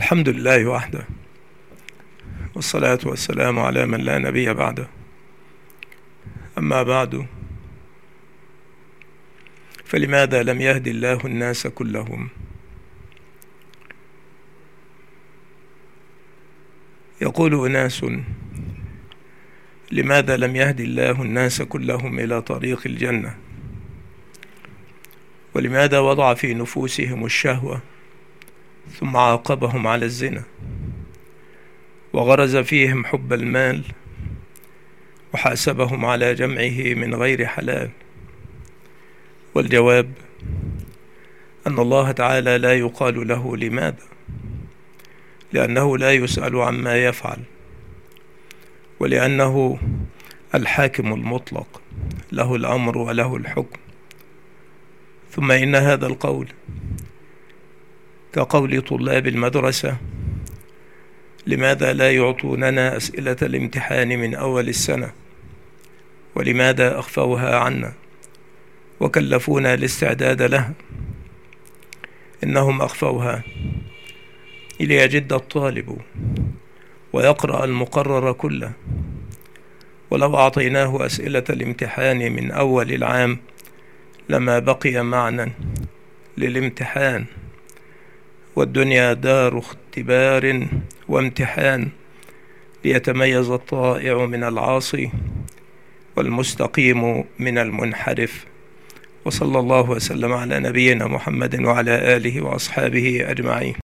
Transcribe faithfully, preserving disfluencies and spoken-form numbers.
الحمد لله وحده، والصلاة والسلام على من لا نبي بعده. أما بعد، فلماذا لم يهدي الله الناس كلهم؟ يقول أناس: لماذا لم يهدي الله الناس كلهم إلى طريق الجنة؟ ولماذا وضع في نفوسهم الشهوة ثم عاقبهم على الزنا، وغرز فيهم حب المال وحاسبهم على جمعه من غير حلال؟ والجواب أن الله تعالى لا يقال له لماذا، لأنه لا يسأل عما يفعل، ولأنه الحاكم المطلق، له الأمر وله الحكم. ثم إن هذا القول كقول طلاب المدرسة: لماذا لا يعطوننا أسئلة الامتحان من أول السنة؟ ولماذا أخفوها عنا وكلفونا الاستعداد لها؟ إنهم أخفوها ليجد الطالب ويقرأ المقرر كله، ولو أعطيناه أسئلة الامتحان من أول العام لما بقي معنى للامتحان، والدنيا دار اختبار وامتحان ليتميز الطائع من العاصي والمستقيم من المنحرف. وصلى الله وسلم على نبينا محمد وعلى آله وأصحابه أجمعين.